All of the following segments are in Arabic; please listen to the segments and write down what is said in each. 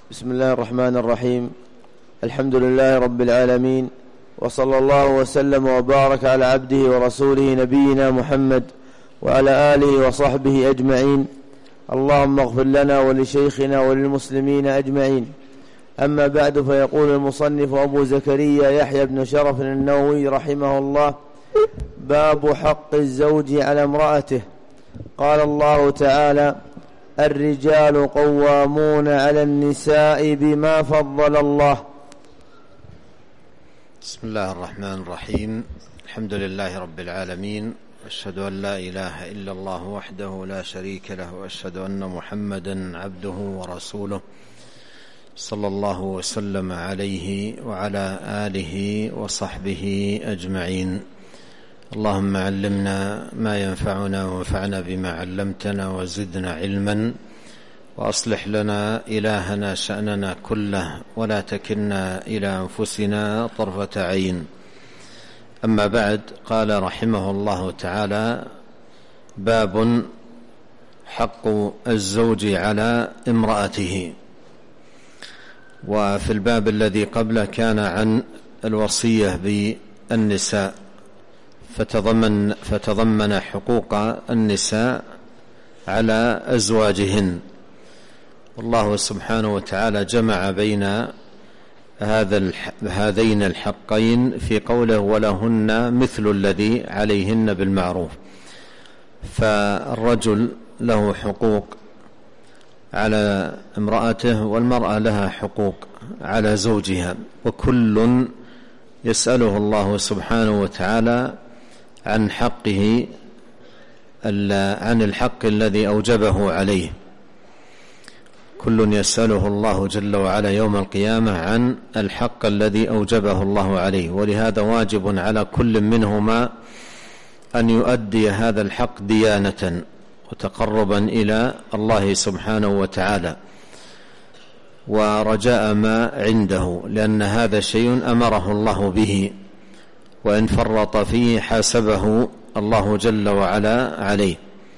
بسم الله الرحمن الرحيم. الحمد لله رب العالمين، وصلى الله وسلم وبارك على عبده ورسوله نبينا محمد وعلى آله وصحبه أجمعين. اللهم اغفر لنا ولشيخنا وللمسلمين أجمعين. أما بعد، فيقول المصنف أبو زكريا يحيى بن شرف النووي رحمه الله: باب حق الزوج على امرأته. قال الله تعالى: الرجال قوامون على النساء بما فضل الله. بسم الله الرحمن الرحيم. الحمد لله رب العالمين، أشهد أن لا إله إلا الله وحده لا شريك له، وأشهد أن محمدا عبده ورسوله، صلى الله وسلم عليه وعلى آله وصحبه أجمعين. اللهم علمنا ما ينفعنا وانفعنا بما علمتنا وزدنا علما، وأصلح لنا إلهنا شأننا كله، ولا تكلنا إلى أنفسنا طرفة عين. أما بعد، قال رحمه الله تعالى: باب حق الزوج على امرأته. وفي الباب الذي قبله كان عن الوصية بالنساء، فتضمن حقوق النساء على أزواجهن. والله سبحانه وتعالى جمع بين هذين الحقين في قوله: ولهن مثل الذي عليهن بالمعروف. فالرجل له حقوق على امرأته، والمرأة لها حقوق على زوجها، وكل يسأله الله سبحانه وتعالى عن حقه، عن الحق الذي أوجبه عليه. كل يسأله الله جل وعلا يوم القيامة عن الحق الذي أوجبه الله عليه، ولهذا واجب على كل منهما أن يؤدي هذا الحق ديانة وتقربا إلى الله سبحانه وتعالى، ورجاء ما عنده، لأن هذا شيء أمره الله به، وإن فرط فيه حاسبه الله جل وعلا عليه.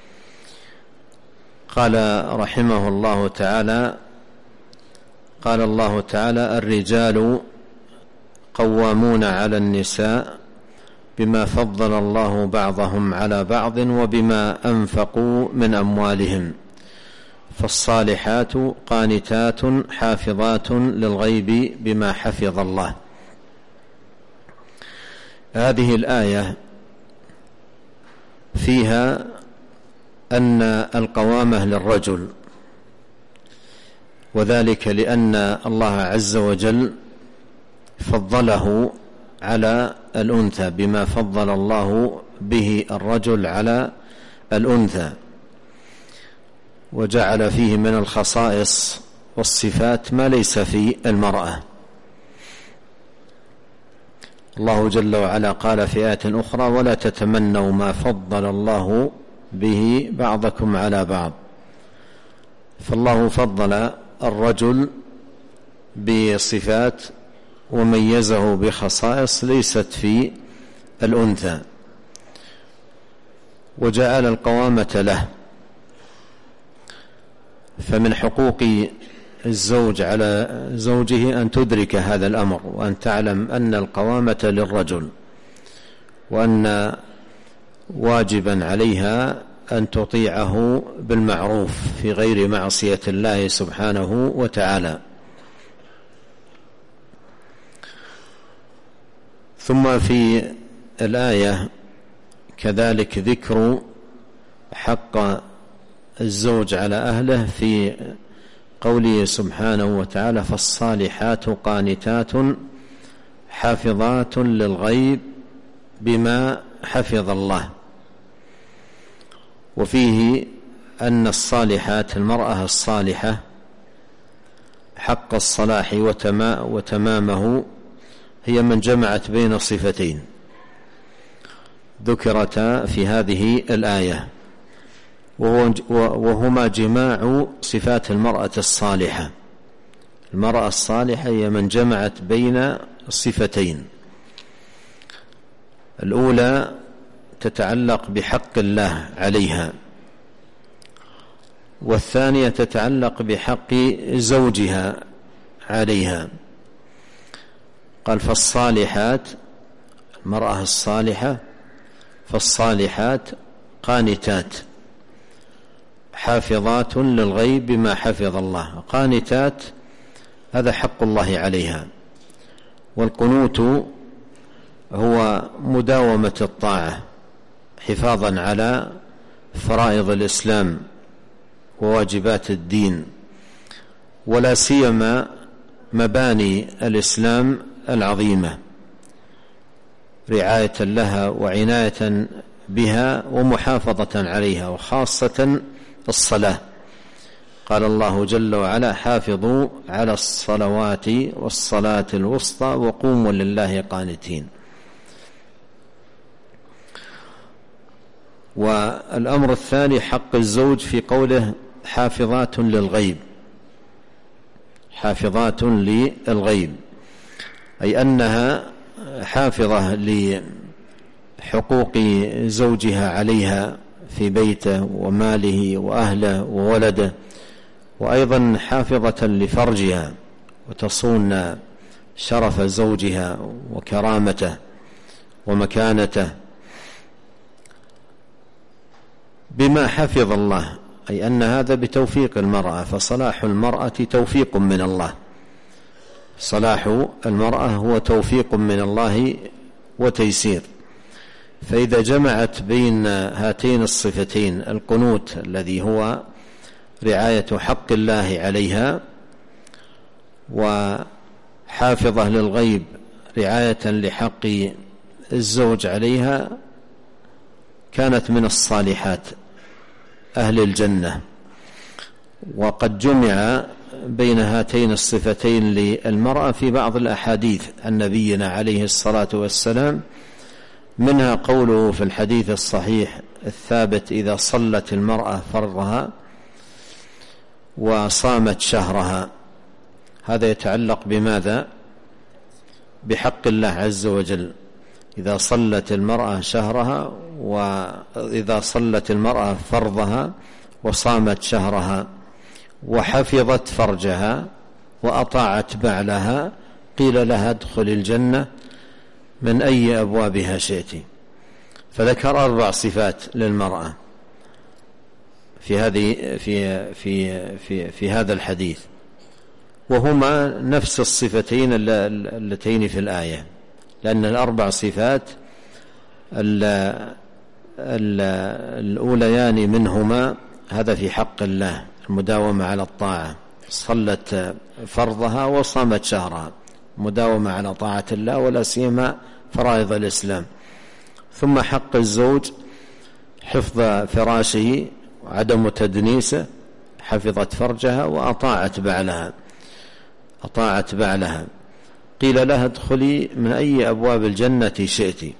قال رحمه الله تعالى: قال الله تعالى: الرجال قوامون على النساء بما فضل الله بعضهم على بعض وبما أنفقوا من أموالهم، فالصالحات قانتات حافظات للغيب بما حفظ الله. هذه الآية فيها أن القوامة للرجل، وذلك لأن الله عز وجل فضله على الأنثى بما فضل الله به الرجل على الأنثى، وجعل فيه من الخصائص والصفات ما ليس في المرأة. الله جل وعلا قال في آية أخرى: ولا تتمنوا ما فضل الله به بعضكم على بعض. فالله فضل الرجل بصفات وميزه بخصائص ليست في الأنثى، وجعل القوامة له. فمن حقوق الزوج على زوجه أن تدرك هذا الأمر، وأن تعلم أن القوامة للرجل، وأن واجبا عليها أن تطيعه بالمعروف في غير معصية الله سبحانه وتعالى. ثم في الآية كذلك ذكر حق الزوج على أهله في قوله سبحانه وتعالى: فالصالحات قانتات حافظات للغيب بما حفظ الله. وفيه أن الصالحات، المرأة الصالحة، حق الصلاح وتمامه هي من جمعت بين صفتين ذكرتا في هذه الآية، وهما جماع صفات المرأة الصالحة. المرأة الصالحة هي من جمعت بين الصفتين: الأولى تتعلق بحق الله عليها، والثانية تتعلق بحق زوجها عليها. قال فالصالحات، المرأة الصالحة، فالصالحات قانتات حافظات للغيب بما حفظ الله. قانتات هذا حق الله عليها، والقنوت هو مداومة الطاعة حفاظا على فرائض الإسلام وواجبات الدين، ولا سيما مباني الإسلام العظيمة، رعاية لها وعناية بها ومحافظة عليها، وخاصة الصلاة. قال الله جل وعلا حافظوا على الصلوات والصلاة الوسطى وقوموا لله قانتين. والأمر الثاني حق الزوج في قوله حافظات للغيب، حافظات للغيب، أي أنها حافظة لحقوق زوجها عليها في بيته وماله وأهله وولده، وأيضا حافظة لفرجها وتصون شرف زوجها وكرامته ومكانته بما حفظ الله، أي أن هذا بتوفيق المرأة، فصلاح المرأة توفيق من الله، صلاح المرأة هو توفيق من الله وتيسير. فإذا جمعت بين هاتين الصفتين، القنوت الذي هو رعاية حق الله عليها، وحافظة للغيب رعاية لحق الزوج عليها، كانت من الصالحات أهل الجنة. وقد جمع بين هاتين الصفتين للمرأة في بعض الأحاديث عن نبينا عليه الصلاة والسلام، منها قوله في الحديث الصحيح الثابت إذا صلت المرأة فرضها وصامت شهرها. هذا يتعلق بماذا؟ بحق الله عز وجل. إذا صلت المرأة شهرها، وإذا صلت المرأة فرضها وصامت شهرها وحفظت فرجها وأطاعت بعلها، قيل لها ادخل الجنة من أي أبوابها شئت. فذكر 4 صفات للمرأة في هذا الحديث، وهما نفس الصفتين اللتين في الآية، لأن ال4 صفات الأوليان منهما هذا في حق الله، المداومة على الطاعة، صلت فرضها وصامت شهرها، مداومة على طاعة الله ولا سيما فرائض الإسلام. ثم حق الزوج حفظ فراشه وعدم تدنيسه، حفظت فرجها وأطاعت بعلها، قيل لها ادخلي من أي أبواب الجنة شئت.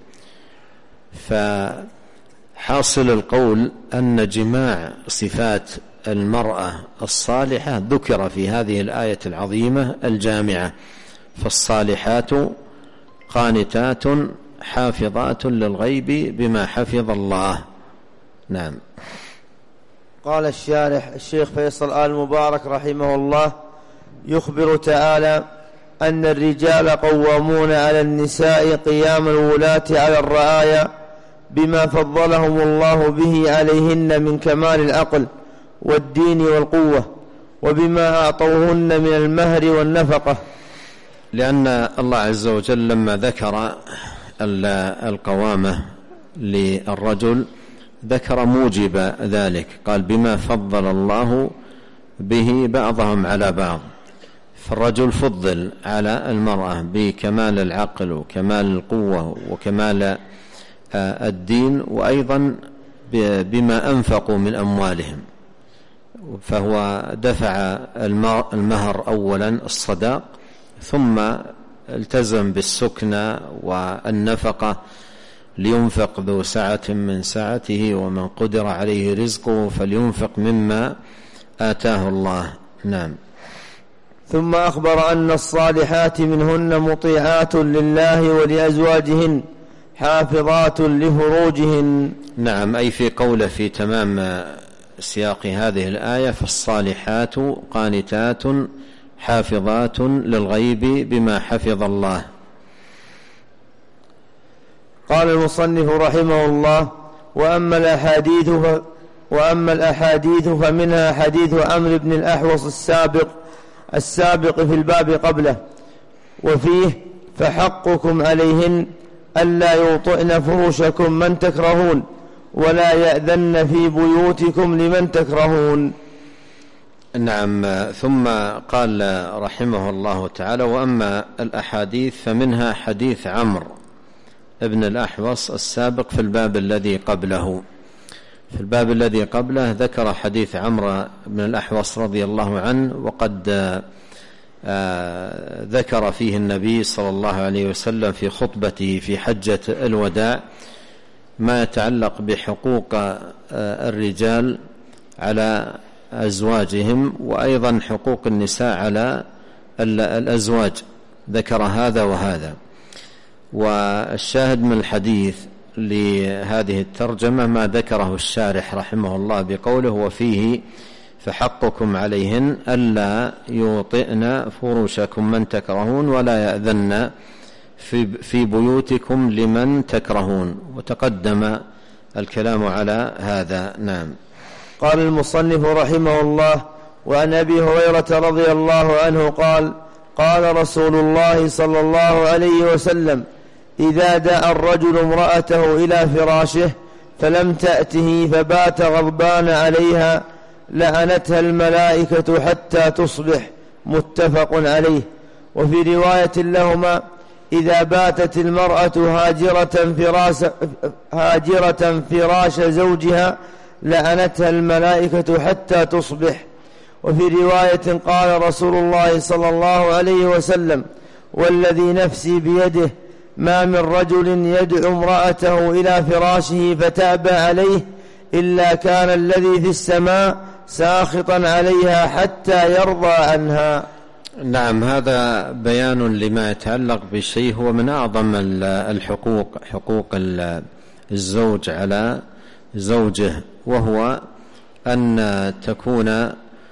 فحاصل القول أن جماع صفات المرأة الصالحة ذكر في هذه الآية العظيمة الجامعة، فالصالحات قانتات حافظات للغيب بما حفظ الله. نعم. قال الشارح الشيخ فيصل آل مبارك رحمه الله: يخبر تعالى أن الرجال قوامون على النساء قيام الولاة على الرعايا بما فضلهم الله به عليهن من كمال العقل والدين والقوة، وبما أعطوهن من المهر والنفقة. لأن الله عز وجل لما ذكر القوامة للرجل ذكر موجب ذلك، قال بما فضل الله به بعضهم على بعض. فالرجل فضل على المرأة بكمال العقل وكمال القوة وكمال الدين، وأيضا بما أنفقوا من أموالهم، فهو دفع المهر أولا الصداق، ثم التزم بالسكنى والنفقة، لينفق ذو سعة من سعته ومن قدر عليه رزقه فلينفق مما آتاه الله. نعم. ثم أخبر أن الصالحات منهن مطيعات لله ولأزواجهن حافظات لفروجهن. نعم، أي في قوله في تمام سياق هذه الآية: فالصالحات قانتات حافظات للغيب بما حفظ الله. قال المصنف رحمه الله: وأما الأحاديث فمنها حديث عمرو بن الأحوص السابق في الباب قبله، وفيه: فحقكم عليهن ألا يوطئن فروشكم من تكرهون ولا يأذن في بيوتكم لمن تكرهون. نعم. ثم قال رحمه الله تعالى: وأما الأحاديث فمنها حديث عمرو ابن الأحوص السابق في الباب الذي قبله. في الباب الذي قبله ذكر حديث عمرو بن الأحوص رضي الله عنه، وقد ذكر فيه النبي صلى الله عليه وسلم في خطبته في حجة الوداع ما يتعلق بحقوق الرجال على أزواجهم، وأيضا حقوق النساء على الأزواج، ذكر هذا وهذا. والشاهد من الحديث لهذه الترجمة ما ذكره الشارح رحمه الله بقوله: وفيه: فحقكم عليهن ألا يوطئن فروشكم من تكرهون ولا يأذن في بيوتكم لمن تكرهون. وتقدم الكلام على هذا. نعم. قال المصنف رحمه الله: وعن أبي هريرة رضي الله عنه قال: قال رسول الله صلى الله عليه وسلم: إذا دعا الرجل امرأته إلى فراشه فلم تأته فبات غضبان عليها لعنتها الملائكة حتى تصبح. متفق عليه. وفي رواية لهما: إذا باتت المرأة هاجرة فراش زوجها لعنتها الملائكة حتى تصبح. وفي رواية: قال رسول الله صلى الله عليه وسلم: والذي نفسي بيده ما من رجل يدعو امرأته إلى فراشه فتأبى عليه إلا كان الذي في السماء ساخطا عليها حتى يرضى عنها. نعم. هذا بيان لما يتعلق بشيء هو من أعظم الحقوق، حقوق الزوج على زوجه، وهو أن تكون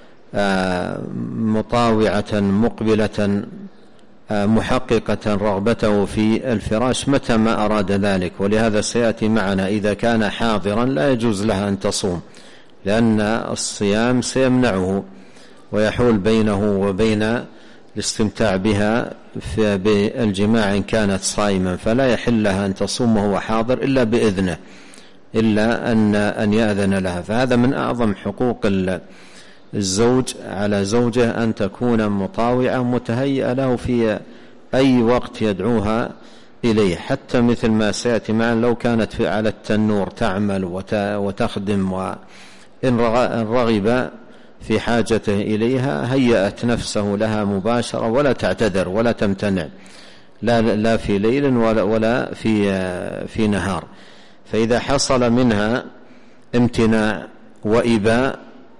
مطاوعة مقبلة محققة رغبته في الفراش متى ما أراد ذلك. ولهذا سيأتي معنا إذا كان حاضرا لا يجوز لها أن تصوم، لأن الصيام سيمنعه ويحول بينه وبين الاستمتاع بها بالجماع إن كانت صائما، فلا يحل لها أن تصوم وهو حاضر إلا بإذنه، إلا أن يأذن لها. فهذا من أعظم حقوق الزوج على زوجه، أن تكون مطاوعة متهيئة له في أي وقت يدعوها إليه، حتى مثل ما سيأتي معنا لو كانت على التنور تعمل وتخدم، وإن رغب في حاجته إليها هيأت نفسه لها مباشرة ولا تعتذر ولا تمتنع، لا في ليل ولا في نهار. فإذا حصل منها امتناع وإباء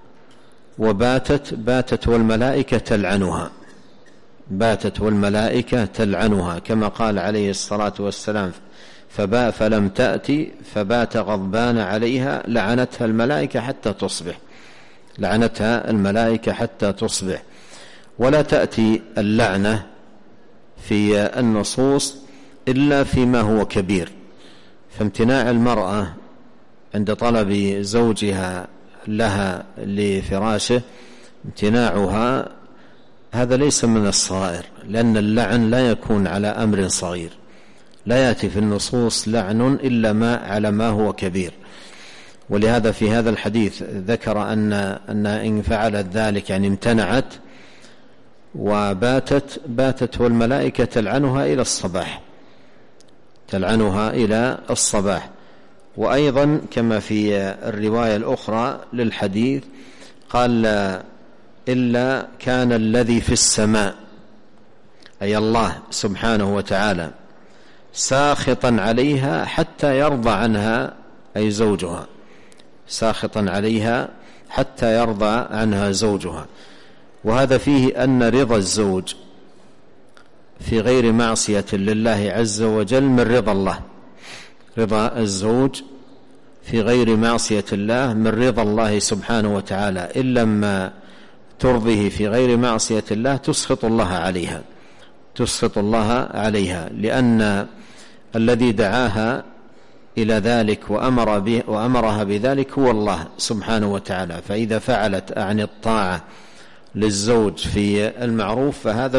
وباتت والملائكة تلعنها، كما قال عليه الصلاة والسلام: فلم تأتي فبات غضبان عليها لعنتها الملائكة حتى تصبح. ولا تأتي اللعنة في النصوص إلا فيما هو كبير. فامتناع المرأة عند طلب زوجها لها لفراشه، امتناعها هذا ليس من الصغائر، لأن اللعن لا يكون على أمر صغير، لا يأتي في النصوص لعن إلا على ما هو كبير. ولهذا في هذا الحديث ذكر أن إن فعلت ذلك يعني امتنعت وباتت والملائكة تلعنها إلى الصباح. وأيضا كما في الرواية الأخرى للحديث قال: إلا كان الذي في السماء، أي الله سبحانه وتعالى، ساخطا عليها حتى يرضى عنها، أي زوجها، ساخطا عليها حتى يرضى عنها زوجها. وهذا فيه أن رضا الزوج في غير معصية لله عز وجل من رضا الله. رضا الزوج في غير معصية الله من رضا الله سبحانه وتعالى، إن لما ترضيه في غير معصية الله تسخط الله عليها، لأن الذي دعاها إلى ذلك وأمرها بذلك هو الله سبحانه وتعالى. فإذا فعلت عن الطاعة للزوج في المعروف فهذا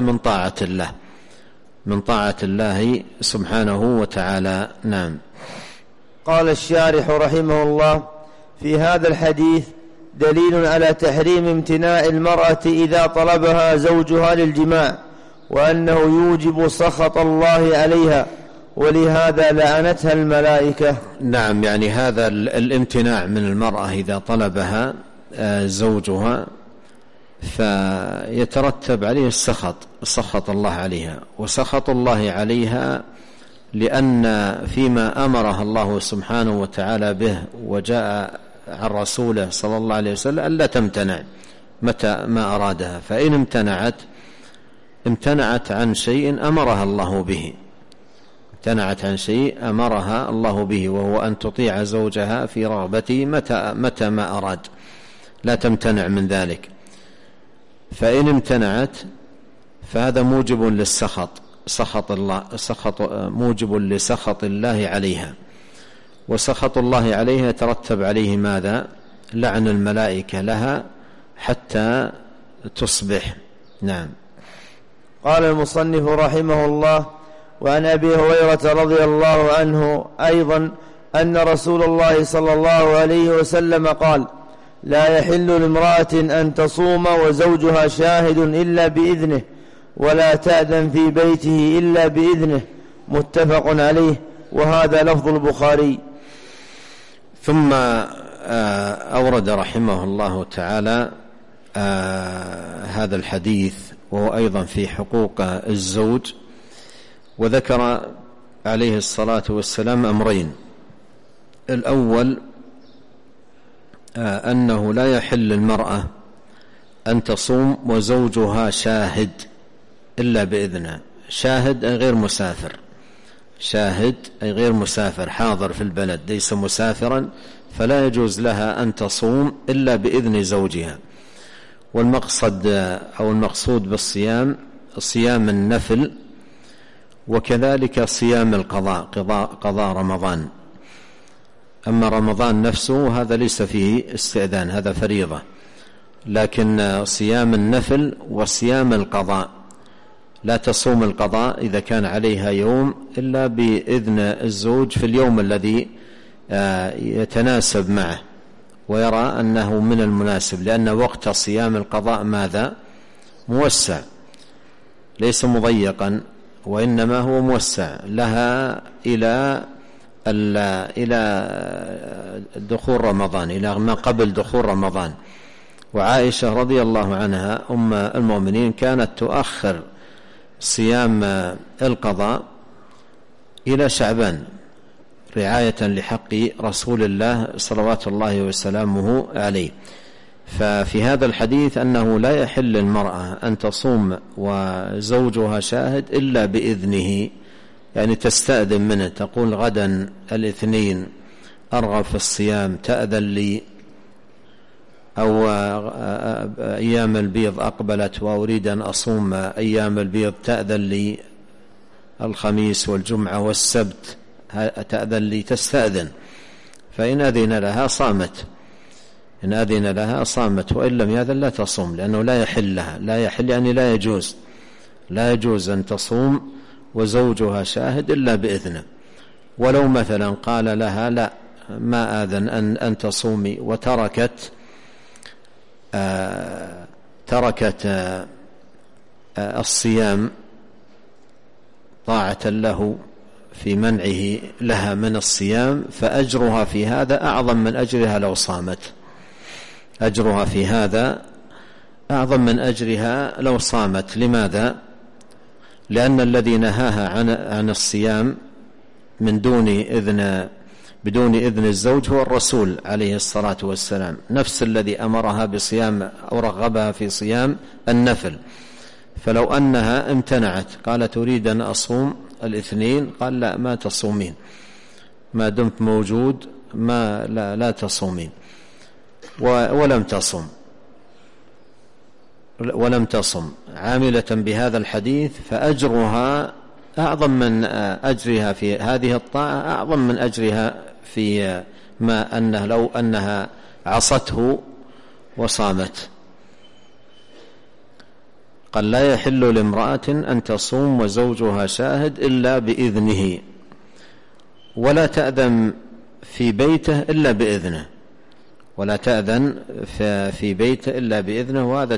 من طاعة الله سبحانه وتعالى. نعم. قال الشارح رحمه الله: في هذا الحديث دليل على تحريم امتناع المرأة إذا طلبها زوجها للجماع، وأنه يوجب سخط الله عليها، ولهذا لعنتها الملائكة. نعم، يعني هذا الامتناع من المرأة إذا طلبها زوجها فيترتب عليه سخط الله عليها، وسخط الله عليها لأن فيما أمرها الله سبحانه وتعالى به وجاء عن رسوله صلى الله عليه وسلم ألا تمتنع متى ما أرادها، فإن امتنعت عن شيء أمرها الله به، وهو أن تطيع زوجها في رغبته متى ما أراد، لا تمتنع من ذلك. فإن امتنعت فهذا موجب للسخط، موجب لسخط الله عليها، وسخط الله عليها يترتب عليه ماذا؟ لعن الملائكة لها حتى تصبح. نعم. قال المصنف رحمه الله: وعن أبي هريرة رضي الله عنه أيضا أن رسول الله صلى الله عليه وسلم قال: لا يحل لامرأة أن تصوم وزوجها شاهد إلا بإذنه، ولا تأذن في بيته إلا بإذنه. متفق عليه، وهذا لفظ البخاري. ثم أورد رحمه الله تعالى هذا الحديث وهو أيضا في حقوق الزوج، وذكر عليه الصلاة والسلام أمرين: الأول أنه لا يحل للمرأة أن تصوم وزوجها شاهد إلا بإذنه. شاهد أي غير مسافر، حاضر في البلد ليس مسافرا، فلا يجوز لها أن تصوم إلا بإذن زوجها. المقصود بالصيام صيام النفل، وكذلك صيام قضاء رمضان. أما رمضان نفسه هذا ليس فيه استئذان، هذا فريضة، لكن صيام النفل وصيام القضاء لا تصوم القضاء إذا كان عليها يوم إلا بإذن الزوج في اليوم الذي يتناسب معه ويرى أنه من المناسب، لأن وقت صيام القضاء ماذا؟ موسع، ليس مضيقا، وإنما هو موسع لها إلى دخول رمضان، إلى ما قبل دخول رمضان. وعائشة رضي الله عنها أم المؤمنين كانت تؤخر صيام القضاء إلى شعبان رعاية لحق رسول الله صلوات الله وسلامه عليه. ففي هذا الحديث أنه لا يحل للمرأة أن تصوم وزوجها شاهد إلا بإذنه، يعني تستأذن منه، تقول غدا الاثنين أرغب في الصيام تأذن لي، أو أيام البيض أقبلت وأريد أن أصوم أيام البيض تأذن لي، الخميس والجمعة والسبت تأذن لي، تستأذن. فإن أذن لها صامت، وإن لم يأذن لا تصوم، لأنه لا يحل لها، يعني لا يجوز أن تصوم وزوجها شاهد إلا بإذنه. ولو مثلا قال لها لا ما آذن أن تصومي، وتركت الصيام طاعة له في منعه لها من الصيام، فأجرها في هذا أعظم من أجرها لو صامت. لماذا؟ لأن الذي نهاها عن الصيام بدون إذن الزوج هو الرسول عليه الصلاة والسلام، نفس الذي أمرها بصيام أو رغبها في صيام النفل. فلو أنها امتنعت قالت أريد أن أصوم الاثنين، قال لا ما تصومين، ما دمت موجود لا تصومين، ولم تصوم. ولم تصم عاملة بهذا الحديث فأجرها أعظم من أجرها في هذه الطاعة، أعظم من أجرها في ما أنه لو أنها عصته وصامت. قال: لا يحل لامرأة أن تصوم وزوجها شاهد إلا بإذنه، ولا تأذن في بيته إلا بإذنه، ولا تأذن في بيته إلا بإذنه. وهذا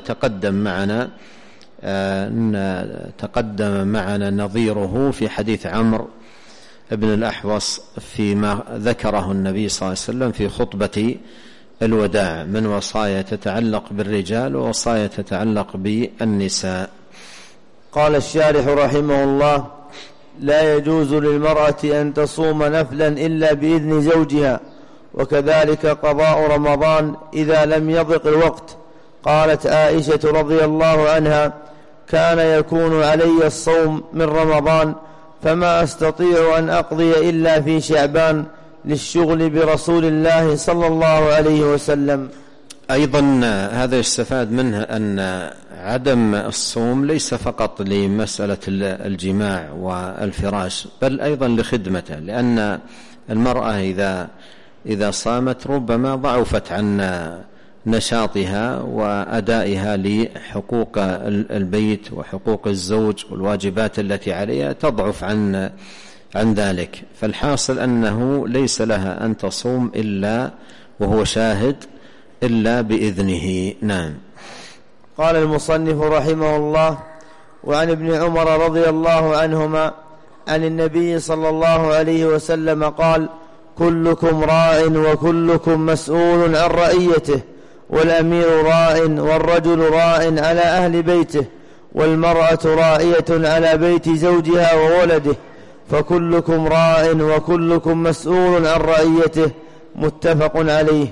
تقدم معنا نظيره في حديث عمرو بن الأحوص فيما ذكره النبي صلى الله عليه وسلم في خطبة الوداع من وصايا تتعلق بالرجال ووصايا تتعلق بالنساء. قال الشارح رحمه الله: لا يجوز للمرأة أن تصوم نفلا إلا بإذن زوجها، وكذلك قضاء رمضان إذا لم يضق الوقت. قالت عائشة رضي الله عنها: كان يكون علي الصوم من رمضان فما أستطيع أن أقضي إلا في شعبان للشغل برسول الله صلى الله عليه وسلم. أيضا هذا يستفاد منه أن عدم الصوم ليس فقط لمسألة الجماع والفراش، بل أيضا لخدمته، لأن المرأة إذا صامت ربما ضعفت عن نشاطها وأدائها لحقوق البيت وحقوق الزوج والواجبات التي عليها، تضعف عن ذلك. فالحاصل أنه ليس لها أن تصوم إلا وهو شاهد إلا بإذنه. نعم. قال المصنف رحمه الله: وعن ابن عمر رضي الله عنهما عن النبي صلى الله عليه وسلم قال: كلكم راع وكلكم مسؤول عن رعيته، والأمير راع والرجل راع على أهل بيته، والمرأة راعية على بيت زوجها وولده، فكلكم راع وكلكم مسؤول عن رعيته. متفق عليه.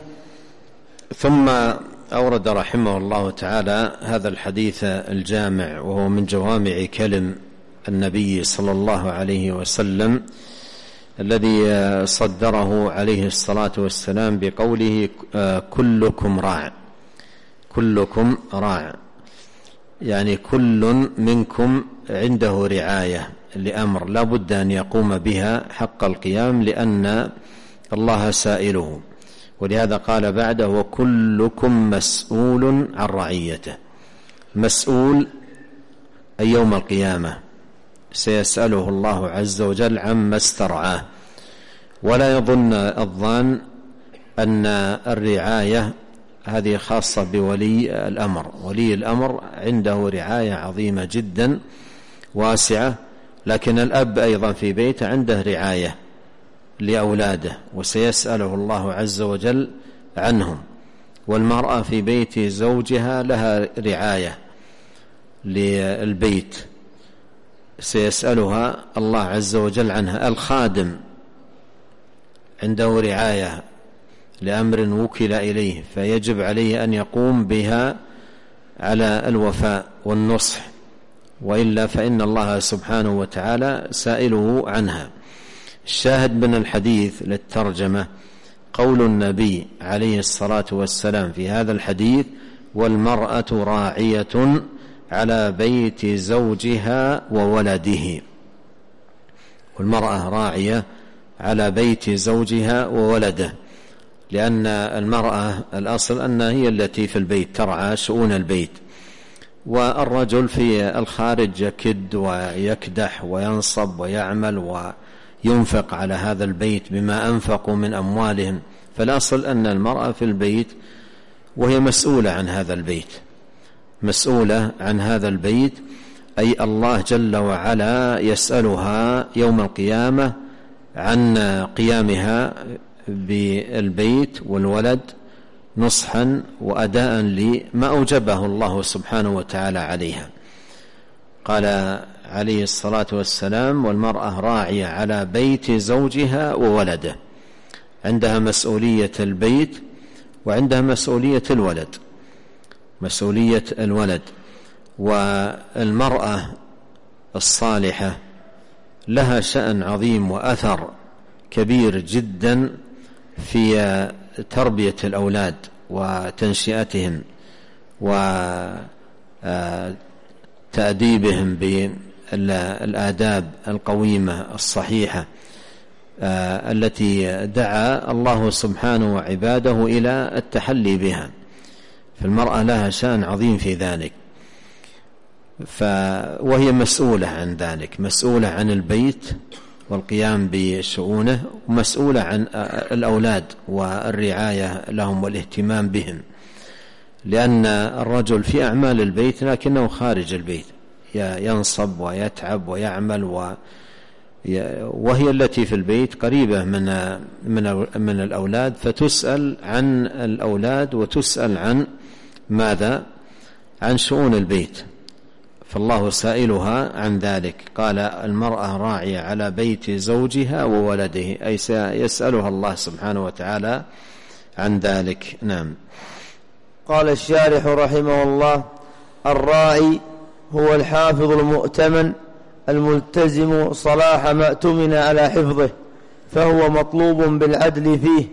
ثم أورد رحمه الله تعالى هذا الحديث الجامع، وهو من جوامع كلم النبي صلى الله عليه وسلم، الذي صدره عليه الصلاة والسلام بقوله: كلكم راع. كلكم راع يعني كل منكم عنده رعاية لأمر لا بد أن يقوم بها حق القيام، لأن الله سائله. ولهذا قال بعده: وكلكم مسؤول عن رعيته. مسؤول أي يوم القيامة سيسأله الله عز وجل عما استرعاه. ولا يظن الظان أن الرعاية هذه خاصة بولي الأمر. ولي الأمر عنده رعاية عظيمة جدا واسعة، لكن الأب أيضا في بيته عنده رعاية لأولاده، وسيسأله الله عز وجل عنهم. والمرأة في بيت زوجها لها رعاية للبيت، سيسألها الله عز وجل عنها. الخادم عنده رعاية لأمر وكل إليه، فيجب عليه أن يقوم بها على الوفاء والنصح، وإلا فإن الله سبحانه وتعالى سائله عنها. الشاهد من الحديث للترجمة قول النبي عليه الصلاة والسلام في هذا الحديث: والمرأة راعية على بيت زوجها وولده. والمرأة راعية على بيت زوجها وولده، لأن المرأة الأصل أنها هي التي في البيت ترعى شؤون البيت، والرجل في الخارج يكد ويكدح وينصب ويعمل وينفق على هذا البيت بما أنفقوا من أموالهم. فالأصل أن المرأة في البيت وهي مسؤولة عن هذا البيت، مسؤولة عن هذا البيت، أي الله جل وعلا يسألها يوم القيامة عن قيامها بالبيت والولد نصحا وأداء لما أوجبه الله سبحانه وتعالى عليها. قال عليه الصلاة والسلام: والمرأة راعية على بيت زوجها وولده. عندها مسؤولية البيت وعندها مسؤولية الولد، مسؤولية الولد. والمرأة الصالحة لها شأن عظيم وأثر كبير جدا في تربية الأولاد وتنشئتهم تأديبهم بالآداب القويمة الصحيحة التي دعا الله سبحانه وعباده إلى التحلي بها. فالمرأة لها شأن عظيم في ذلك، وهي مسؤولة عن ذلك، مسؤولة عن البيت والقيام بشؤونه، ومسؤولة عن الأولاد والرعاية لهم والاهتمام بهم، لأن الرجل في أعمال البيت لكنه خارج البيت ينصب ويتعب ويعمل، وهي التي في البيت قريبة من الأولاد، فتسأل عن الأولاد وتسأل عن ماذا؟ عن شؤون البيت، فالله سائلها عن ذلك. قال المرأة راعية على بيت زوجها وولده، أي سيسألها الله سبحانه وتعالى عن ذلك. نعم. قال الشارح رحمه الله: الراعي هو الحافظ المؤتمن الملتزم صلاح ما اؤتمن على حفظه، فهو مطلوب بالعدل فيه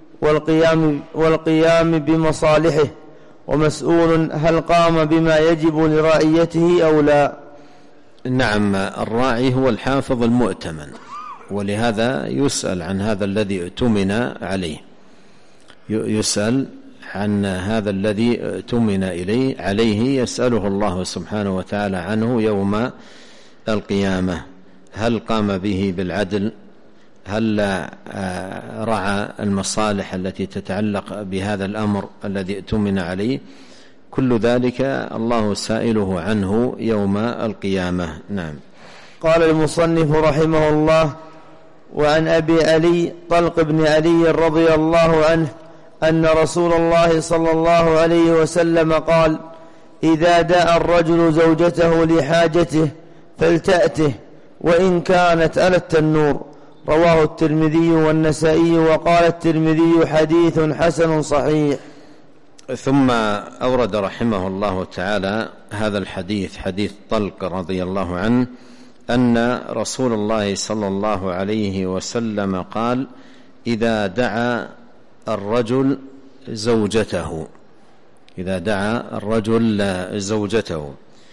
والقيام بمصالحه، ومسؤول هل قام بما يجب لرعيته أو لا. نعم، الراعي هو الحافظ المؤتمن، ولهذا يسأل عن هذا الذي اؤتمن عليه، يسأل عن هذا الذي اؤتمن عليه، يسأله الله سبحانه وتعالى عنه يوم القيامة، هل قام به بالعدل، هل رعى المصالح التي تتعلق بهذا الأمر الذي اؤتمن عليه. كل ذلك الله سائله عنه يوم القيامة. نعم. قال المصنف رحمه الله: وعن أبي علي طلق بن علي رضي الله عنه أن رسول الله صلى الله عليه وسلم قال: إذا دعا الرجل زوجته لحاجته فلتأته وإن كانت على التنور. رواه الترمذي والنسائي، وقال الترمذي: حديث حسن صحيح. ثم أورد رحمه الله تعالى هذا الحديث، حديث طلق رضي الله عنه، أن رسول الله صلى الله عليه وسلم قال: إذا دعا الرجل زوجته، إذا دعا الرجل زوجته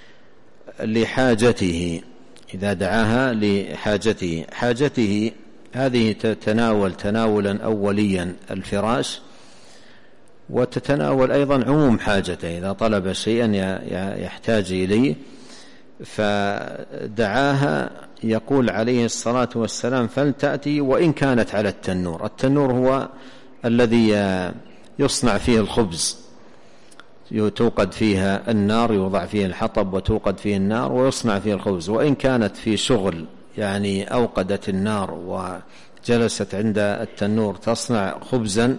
لحاجته، إذا دعاها لحاجته، حاجته هذه تتناول تناولا أوليا الفراش، وتتناول أيضا عموم حاجته، إذا طلب شيئا يحتاج إليه فدعاها، يقول عليه الصلاة والسلام: فلتأتي وإن كانت على التنور. التنور هو الذي يصنع فيه الخبز، توقد فيها النار، يوضع فيه الحطب وتوقد فيه النار ويصنع فيه الخبز. وإن كانت في شغل، يعني أوقدت النار وجلست عند التنور تصنع خبزا،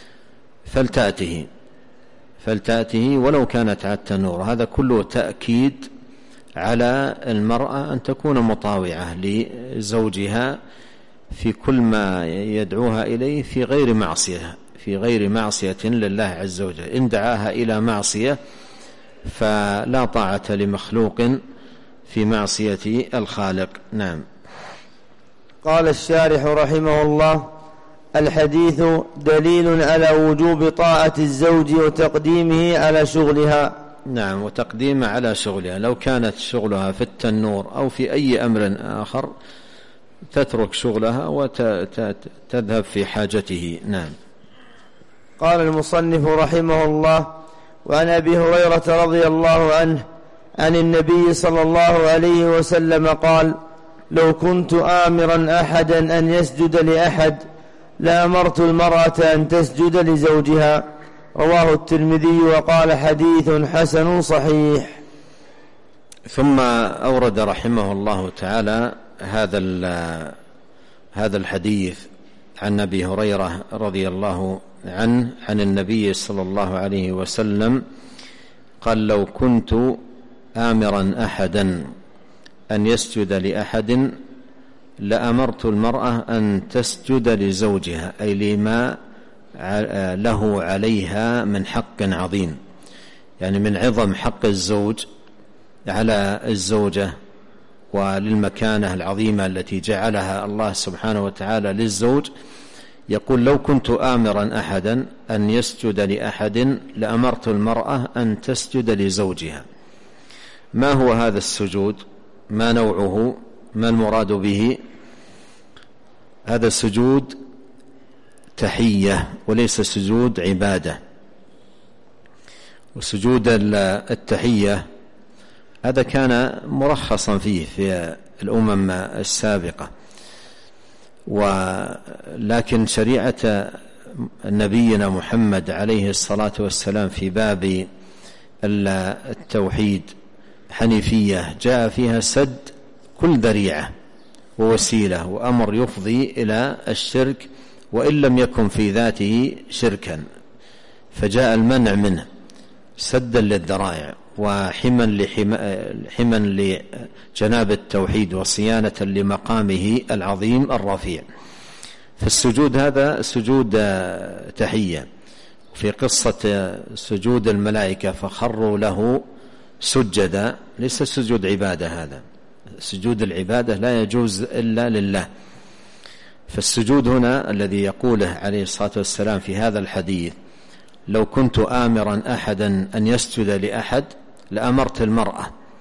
فلتأته ولو كانت على التنور. هذا كله تأكيد على المرأة أن تكون مطاوعة لزوجها في كل ما يدعوها إليه في غير معصية لله عز وجل. إن دعاها إلى معصية فلا طاعة لمخلوق في معصية الخالق. نعم. قال الشارح رحمه الله: الحديث دليل على وجوب طاعة الزوج وتقديمه على شغلها. نعم، وتقديمه على شغلها، لو كانت شغلها في التنور أو في أي أمر آخر تترك شغلها وتذهب في حاجته. نعم. قال المصنف رحمه الله: وعن أبي هريرة رضي الله عنه عن النبي صلى الله عليه وسلم قال: لو كنت آمرا أحدا أن يسجد لأحد لأمرت المرأة أن تسجد لزوجها. رواه الترمذي، وقال حديث حسن صحيح. ثم أورد رحمه الله تعالى هذا الحديث عن أبي هريرة رضي الله عنه عن النبي صلى الله عليه وسلم قال: لو كنت آمرا أحدا أن يسجد لأحد لأمرت المرأة أن تسجد لزوجها، أي لما له عليها من حق عظيم، يعني من عظم حق الزوج على الزوجة وللمكانة العظيمة التي جعلها الله سبحانه وتعالى للزوج. يقول: لو كنت آمرا أحدا أن يسجد لأحد لأمرت المرأة أن تسجد لزوجها. ما هو هذا السجود؟ ما نوعه؟ ما المراد به؟ هذا السجود تحية وليس سجود عبادة. وسجود التحية هذا كان مرخصا فيه في الأمم السابقة، ولكن شريعة نبينا محمد عليه الصلاة والسلام في باب التوحيد حنيفية جاء فيها سد كل ذريعة ووسيلة وأمر يفضي إلى الشرك وإن لم يكن في ذاته شركا، فجاء المنع منه سدا للذرائع وحما لجناب التوحيد وصيانة لمقامه العظيم الرفيع. فالسجود هذا سجود تحية. في قصة سجود الملائكة فخروا له سجدا ليس سجود عبادة، هذا سجود العبادة لا يجوز إلا لله. فالسجود هنا الذي يقوله عليه الصلاة والسلام في هذا الحديث لو كنت آمرا أحدا أن يسجد لأحد لأمرت المرأة.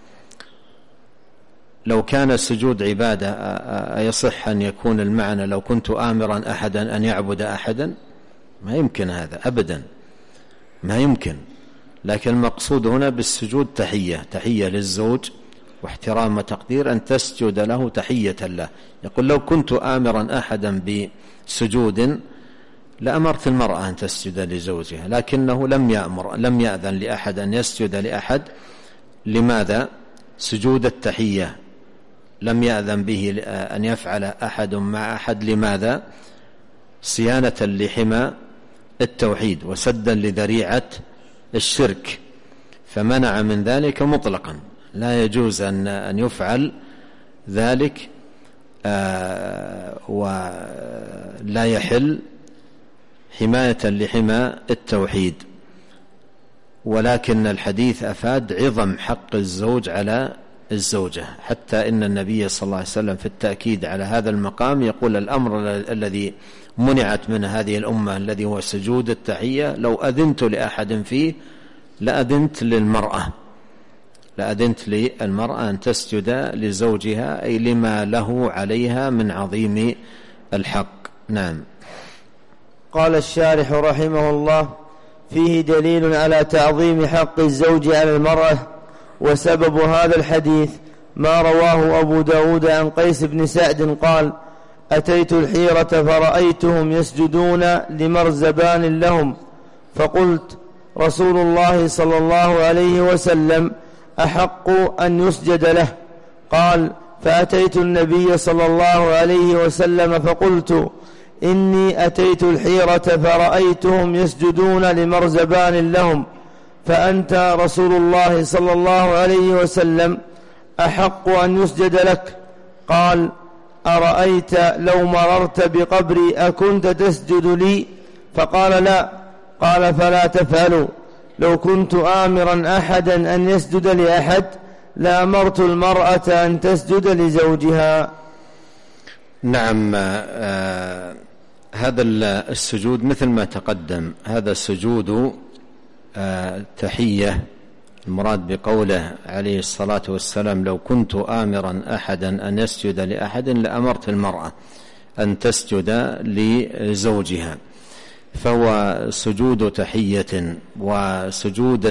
لو كان السجود عبادة يصح أن يكون المعنى لو كنت آمرا أحدا أن يعبد أحدا؟ ما يمكن هذا أبدا، ما يمكن. لكن المقصود هنا بالسجود تحية للزوج واحترام وتقدير، أن تسجد له تحية له. يقول لو كنت آمرا أحدا بسجود لأمرت المرأة أن تسجد لزوجها، لكنه لم يأذن لأحد أن يسجد لأحد. لماذا؟ سجود التحية لم يأذن به أن يفعل أحد مع أحد. لماذا؟ صيانة لحمى التوحيد وسدا لذريعة الشرك، فمنع من ذلك مطلقا. لا يجوز أن يفعل ذلك ولا يحل حماية لحمى التوحيد. ولكن الحديث أفاد عظم حق الزوج على الزوجة، حتى إن النبي صلى الله عليه وسلم في التأكيد على هذا المقام يقول الأمر الذي منعت من هذه الأمة الذي هو سجود التحية لو أذنت لأحد فيه لأذنت للمرأة أن تسجد لزوجها، أي لما له عليها من عظيم الحق. نعم. قال الشارح رحمه الله: فيه دليل على تعظيم حق الزوج على المرأة. وسبب هذا الحديث ما رواه أبو داود عن قيس بن سعد قال: أتيت الحيرة فرأيتهم يسجدون لمرزبان لهم، فقلت: رسول الله صلى الله عليه وسلم أحق أن يسجد له. قال: فأتيت النبي صلى الله عليه وسلم فقلت: إني أتيت الحيرة فرأيتهم يسجدون لمرزبان لهم، فأنت رسول الله صلى الله عليه وسلم أحق أن يسجد لك. قال: أرأيت لو مررت بقبري أكنت تسجد لي؟ فقال: لا. قال: فلا تفعلوا. لو كنت آمرا أحدا أن يسجد لأحد لأمرت المرأة أن تسجد لزوجها. نعم. هذا السجود مثل ما تقدم، هذا السجود تحية. المراد بقوله عليه الصلاة والسلام لو كنت آمرا أحدا أن يسجد لأحد لأمرت المرأة أن تسجد لزوجها، فهو سجود تحية. وسجود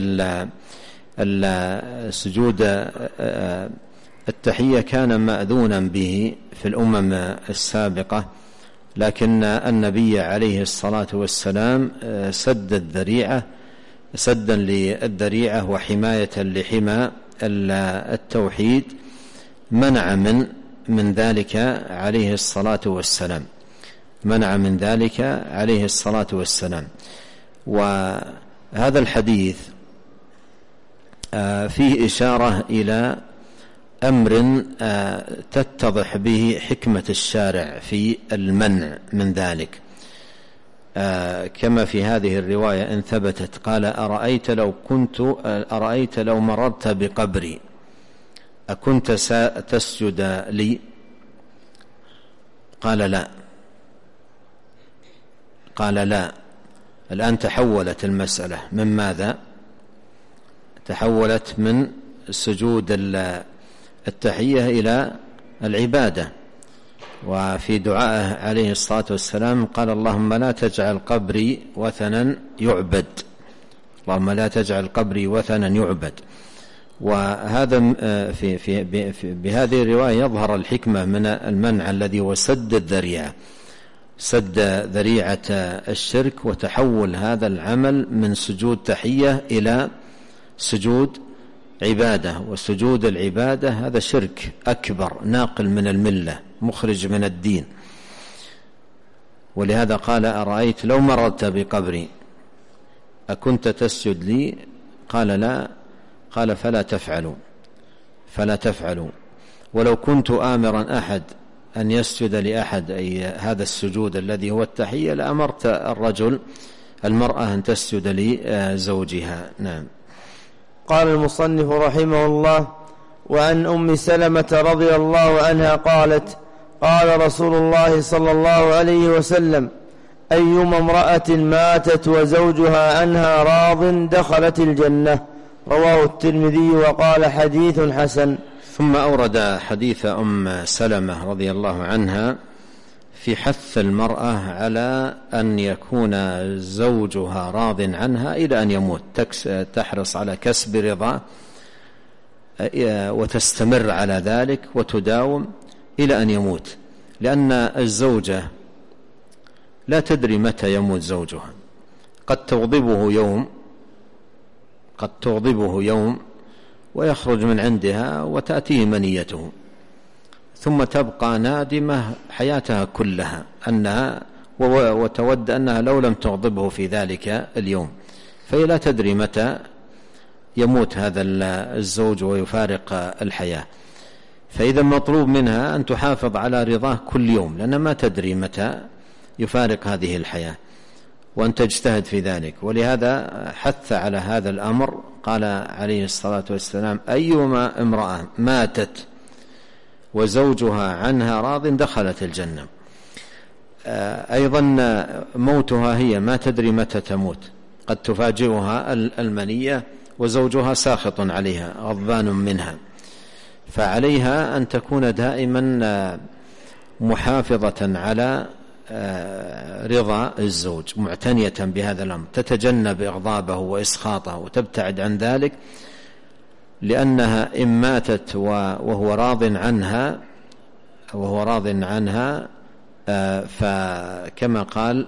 سجود التحية كان مأذونا به في الأمم السابقة، لكن النبي عليه الصلاة والسلام سدا للذريعة وحماية لحمى التوحيد منع من ذلك عليه الصلاة والسلام. وهذا الحديث فيه إشارة إلى أمر تتضح به حكمة الشارع في المنع من ذلك، كما في هذه الرواية إن ثبتت. قال: أرأيت لو مررت بقبري أكنت تسجد لي؟ قال: لا. الآن تحولت المسألة من ماذا؟ تحولت من سجود التحية إلى العبادة. وفي دعائه عليه الصلاة والسلام قال: اللهم لا تجعل قبري وثنا يعبد، اللهم لا تجعل قبري وثنا يعبد. وهذا بهذه الرواية يظهر الحكمة من المنع الذي هو سد الذريعة، سد ذريعة الشرك، وتحول هذا العمل من سجود تحية إلى سجود عبادة. وسجود العبادة هذا شرك أكبر ناقل من الملة مخرج من الدين. ولهذا قال: أرأيت لو مررت بقبري أكنت تسجد لي؟ قال: لا. قال: فلا تفعلوا. ولو كنت آمرا أحد أن يسجد لأحد، أي هذا السجود الذي هو التحية، لأمرت المرأة أن تسجد لزوجها. نعم. قال المصنف رحمه الله: وعن أم سلمة رضي الله عنها قالت: قال رسول الله صلى الله عليه وسلم: أيما امرأة ماتت وزوجها عنها راض دخلت الجنة. رواه الترمذي وقال: حديث حسن. ثم أورد حديث أم سلمة رضي الله عنها في حث المرأة على أن يكون زوجها راض عنها إلى أن يموت، تحرص على كسب رضاه وتستمر على ذلك وتداوم إلى أن يموت، لأن الزوجة لا تدري متى يموت زوجها. قد تغضبه يوم ويخرج من عندها وتأتيه منيته، ثم تبقى نادمة حياتها كلها وتود أنها لو لم تغضبه في ذلك اليوم، فهي لا تدري متى يموت هذا الزوج ويفارق الحياة. فإذا مطلوب منها أن تحافظ على رضاه كل يوم، لأن ما تدري متى يفارق هذه الحياة، وأن تجتهد في ذلك. ولهذا حث على هذا الأمر، قال عليه الصلاة والسلام: أيما امرأة ماتت وزوجها عنها راض دخلت الجنة. أيضا موتها هي ما تدري متى تموت، قد تفاجئها المنية وزوجها ساخط عليها غضبان منها، فعليها أن تكون دائما محافظة على رضا الزوج، معتنية بهذا الأمر، تتجنب إغضابه وإسخاطه وتبتعد عن ذلك، لأنها إن ماتت وهو راض عنها فكما قال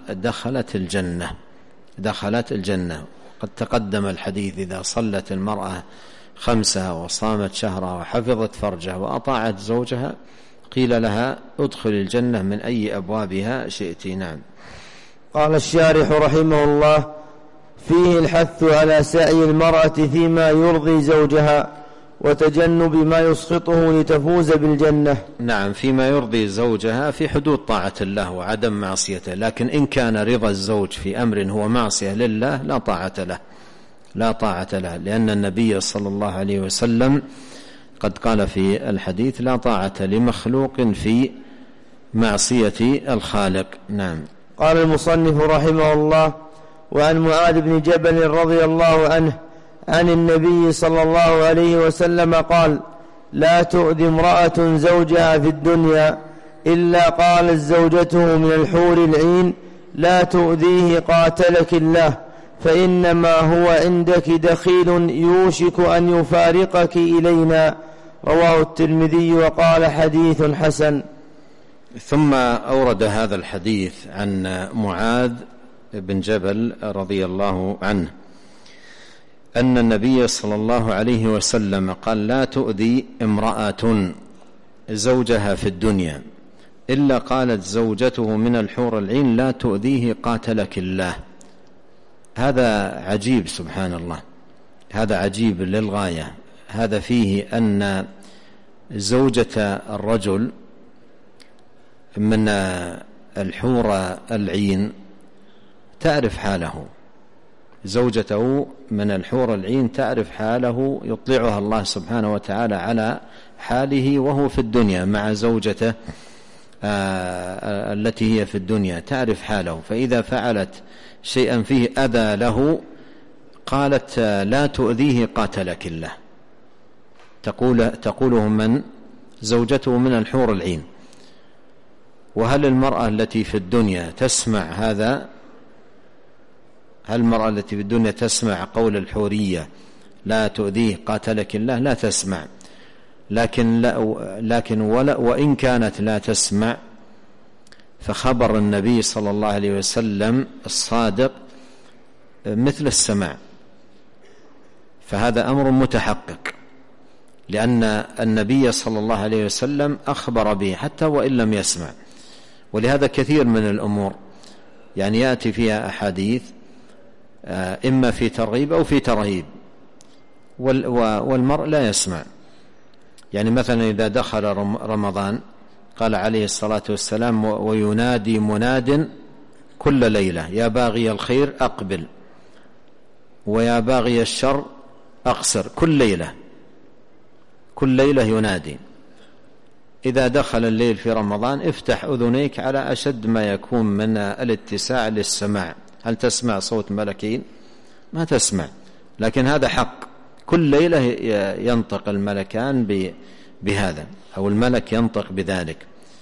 دخلت الجنة. قد تقدم الحديث: إذا صلت المرأة خمسها وصامت شهرها وحفظت فرجها وأطاعت زوجها قيل لها: ادخل الجنة من أي أبوابها شئت. نعم. قال الشارح رحمه الله: فيه الحث على سعي المرأة فيما يرضي زوجها وتجنب ما يسخطه لتفوز بالجنة. نعم، فيما يرضي زوجها في حدود طاعة الله وعدم معصيته، لكن إن كان رضا الزوج في أمر هو معصية لله لا طاعة له، لأن النبي صلى الله عليه وسلم قد قال في الحديث: لا طاعة لمخلوق في معصية الخالق. نعم. قال المصنف رحمه الله: وعن معاذ بن جبل رضي الله عنه عن النبي صلى الله عليه وسلم قال: لا تؤذي امرأة زوجها في الدنيا إلا قالت زوجته من الحور العين: لا تؤذيه قاتلك الله، فإنما هو عندك دخيل يوشك أن يفارقك إلينا. رواه الترمذي وقال: حديث حسن. ثم أورد هذا الحديث عن معاذ بن جبل رضي الله عنه أن النبي صلى الله عليه وسلم قال: لا تؤذي امرأة زوجها في الدنيا إلا قالت زوجته من الحور العين: لا تؤذيه قاتلك الله. هذا عجيب، سبحان الله، هذا عجيب للغاية. هذا فيه أن زوجة الرجل من الحور العين تعرف حاله، زوجته من الحور العين تعرف حاله، يطلعها الله سبحانه وتعالى على حاله وهو في الدنيا مع زوجته التي هي في الدنيا، تعرف حاله، فإذا فعلت شيئا فيه أذى له قالت: لا تؤذيه قاتلك الله. تقوله من؟ زوجته من الحور العين. وهل المرأة التي في الدنيا تسمع هذا؟ هل المرأة التي في الدنيا تسمع قول الحورية لا تؤذيه قاتلك الله؟ لا تسمع. لكن وإن كانت لا تسمع، فخبر النبي صلى الله عليه وسلم الصادق مثل السماع، فهذا أمر متحقق، لأن النبي صلى الله عليه وسلم أخبر به حتى وإن لم يسمع. ولهذا كثير من الأمور يعني يأتي فيها أحاديث إما في ترغيب أو في ترهيب، والمرء لا يسمع. يعني مثلا إذا دخل رمضان قال عليه الصلاة والسلام: وينادي مناد كل ليلة يا باغي الخير أقبل ويا باغي الشر أقصر. كل ليلة ينادي. إذا دخل الليل في رمضان افتح أذنيك على أشد ما يكون من الاتساع للسماع. هل تسمع صوت ملكين؟ ما تسمع، لكن هذا حق. كل ليلة ينطق الملكان بهذا، أو الملك ينطق بذلك.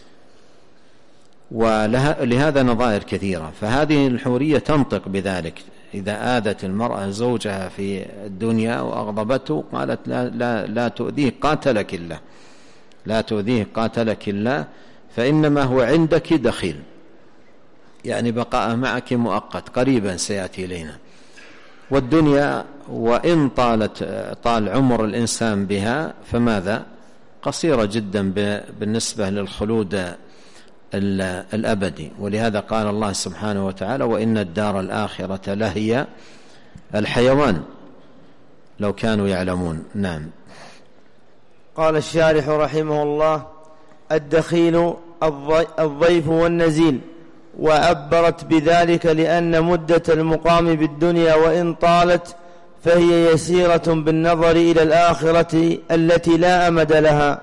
ولهذا نظائر كثيرة. فهذه الحورية تنطق بذلك. إذا آذت المرأة زوجها في الدنيا وأغضبته قالت لا تؤذيه قاتلك الله، لا تؤذيه قاتلك الله، فإنما هو عندك دخيل، يعني بقاء معك مؤقت، قريبا سيأتي إلينا. والدنيا وإن طال عمر الإنسان بها فماذا؟ قصيرة جدا بالنسبة للخلود الأبدي. ولهذا قال الله سبحانه وتعالى: وإن الدار الآخرة لهي الحيوان لو كانوا يعلمون. نعم. قال الشارح رحمه الله: الدخيل الضيف والنزيل، وعبرت بذلك لأن مدة المقام بالدنيا وإن طالت فهي يسيرة بالنظر إلى الآخرة التي لا أمد لها.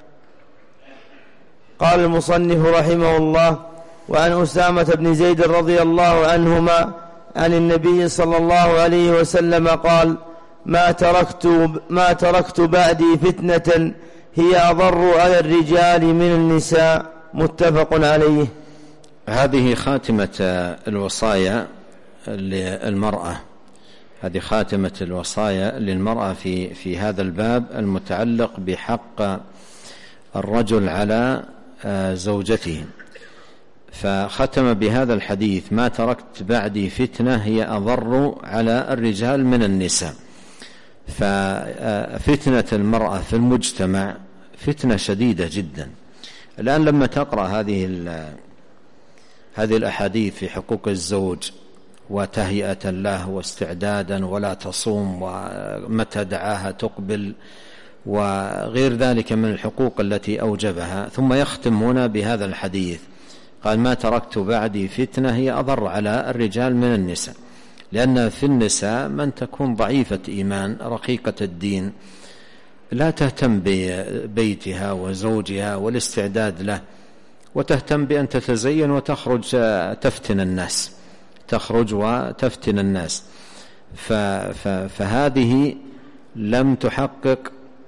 قال المصنف رحمه الله: وعن أسامة بن زيد رضي الله عنهما عن النبي صلى الله عليه وسلم قال: ما تركت بعدي فتنة هي أضر على الرجال من النساء. متفق عليه. هذه خاتمة الوصايا للمرأة، هذه خاتمة الوصايا للمرأة في هذا الباب المتعلق بحق الرجل على زوجته. فختم بهذا الحديث: ما تركت بعدي فتنة هي أضر على الرجال من النساء. ففتنة المرأة في المجتمع فتنة شديدة جدا. الآن لما تقرأ هذه الأحاديث في حقوق الزوج وتهيئة له واستعدادا، ولا تصوم ومتى دعاها تقبل، وغير ذلك من الحقوق التي أوجبها، ثم يختم هنا بهذا الحديث قال: ما تركت بعدي فتنة هي أضر على الرجال من النساء. لأن في النساء من تكون ضعيفة إيمان رقيقة الدين، لا تهتم ببيتها وزوجها والاستعداد له، وتهتم بأن تتزين وتخرج تفتن الناس، تخرج وتفتن الناس. فهذه لم تحقق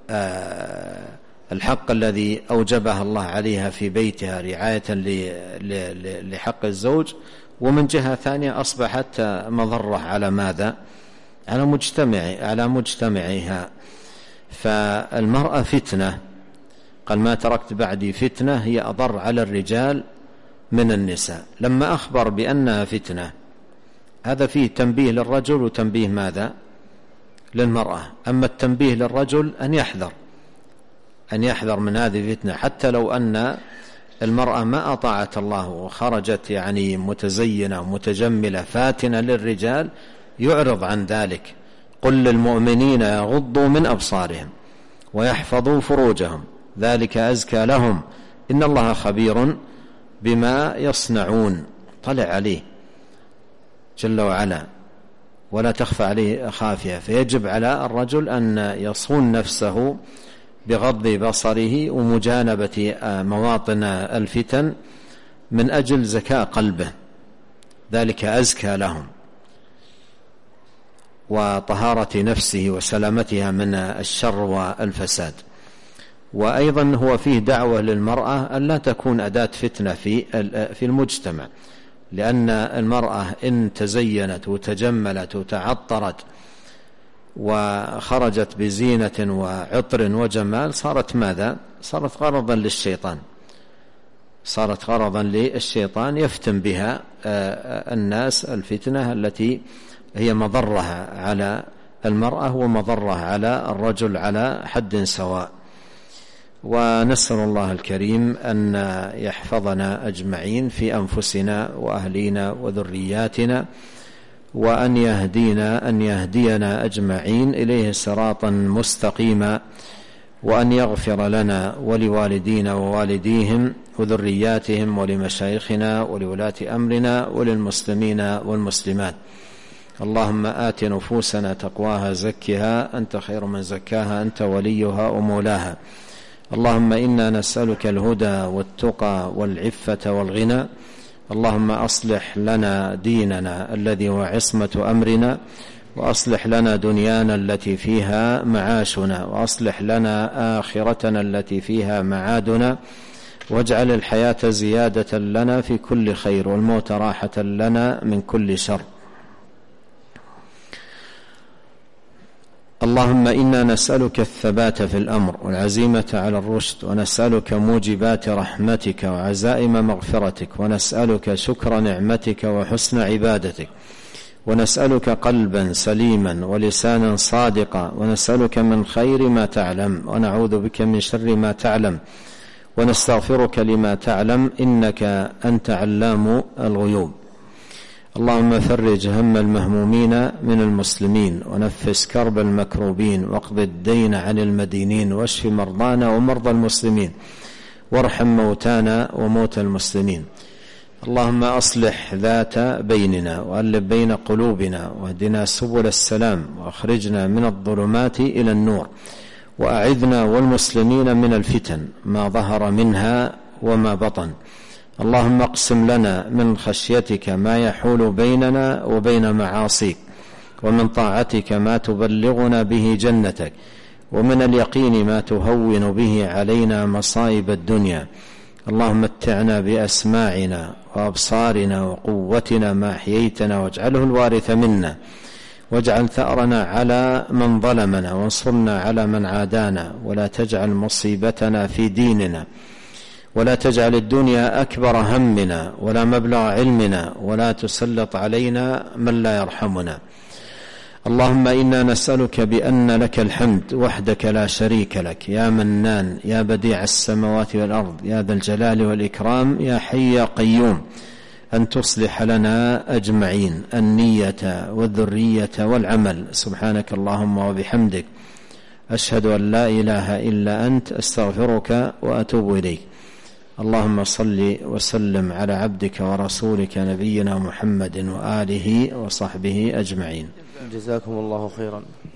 الحق الذي أوجبها الله عليها في بيتها رعاية لحق الزوج، ومن جهة ثانية أصبحت مضرة على ماذا؟ على مجتمعها. فالمرأة فتنة. قال: ما تركت بعدي فتنة هي أضر على الرجال من النساء. لما أخبر بأنها فتنة، هذا فيه تنبيه للرجل وتنبيه ماذا؟ للمرأة. أما التنبيه للرجل أن يحذر من هذه الفتنة، حتى لو أن المرأة ما أطاعت الله وخرجت يعني متزينة ومتجملة فاتنة للرجال، يعرض عن ذلك. قل للمؤمنين يغضوا من أبصارهم ويحفظوا فروجهم ذلك أزكى لهم إن الله خبير بما يصنعون. طلع عليه جل وعلا ولا تخفى عليه خافية. فيجب على الرجل أن يصون نفسه بغض بصره ومجانبة مواطن الفتن من أجل زكاة قلبه، ذلك أزكى لهم، وطهارة نفسه وسلامتها من الشر والفساد. وأيضا هو فيه دعوة للمرأة أن لا تكون أداة فتنة في المجتمع، لأن المرأة إن تزينت وتجملت وتعطرت وخرجت بزينة وعطر وجمال صارت ماذا؟ صارت غرضا للشيطان، صارت غرضا للشيطان يفتن بها الناس، الفتنة التي هي مضرة على المرأة ومضرة على الرجل على حد سواء. ونسأل الله الكريم أن يحفظنا أجمعين في أنفسنا وأهلينا وذرياتنا، وأن يهدينا أجمعين إليه صراطا مستقيما، وأن يغفر لنا ولوالدينا ووالديهم وذرياتهم ولمشايخنا ولولاة أمرنا وللمسلمين والمسلمات. اللهم آت نفوسنا تقواها زكها أنت خير من زكاها أنت وليها ومولاها. اللهم إنا نسألك الهدى والتقى والعفة والغنى. اللهم أصلح لنا ديننا الذي هو عصمة أمرنا، وأصلح لنا دنيانا التي فيها معاشنا، وأصلح لنا آخرتنا التي فيها معادنا، واجعل الحياة زيادة لنا في كل خير والموت راحة لنا من كل شر. اللهم إنا نسألك الثبات في الأمر والعزيمة على الرشد، ونسألك موجبات رحمتك وعزائم مغفرتك، ونسألك شكر نعمتك وحسن عبادتك، ونسألك قلبا سليما ولسانا صادقا، ونسألك من خير ما تعلم ونعوذ بك من شر ما تعلم، ونستغفرك لما تعلم إنك أنت علام الغيوب. اللهم فرج هم المهمومين من المسلمين، ونفس كرب المكروبين، واقض الدين عن المدينين، واشف مرضانا ومرضى المسلمين، وارحم موتانا وموتى المسلمين. اللهم أصلح ذات بيننا، وألف بين قلوبنا، واهدنا سبل السلام، وأخرجنا من الظلمات إلى النور، وأعذنا والمسلمين من الفتن ما ظهر منها وما بطن. اللهم اقسم لنا من خشيتك ما يحول بيننا وبين معاصيك، ومن طاعتك ما تبلغنا به جنتك، ومن اليقين ما تهون به علينا مصائب الدنيا. اللهم متعنا بأسماعنا وأبصارنا وقوتنا ما أحييتنا، واجعله الوارث منا، واجعل ثأرنا على من ظلمنا، وانصرنا على من عادانا، ولا تجعل مصيبتنا في ديننا، ولا تجعل الدنيا أكبر همنا ولا مبلغ علمنا، ولا تسلط علينا من لا يرحمنا. اللهم إنا نسألك بأن لك الحمد وحدك لا شريك لك، يا منان يا بديع السماوات والأرض، يا ذا الجلال والإكرام، يا حي يا قيوم، أن تصلح لنا أجمعين النية والذرية والعمل. سبحانك اللهم وبحمدك، أشهد أن لا إله إلا أنت، أستغفرك وأتوب إليك. اللهم صل وسلم على عبدك ورسولك نبينا محمد وآله وصحبه أجمعين. جزاكم الله خيرا.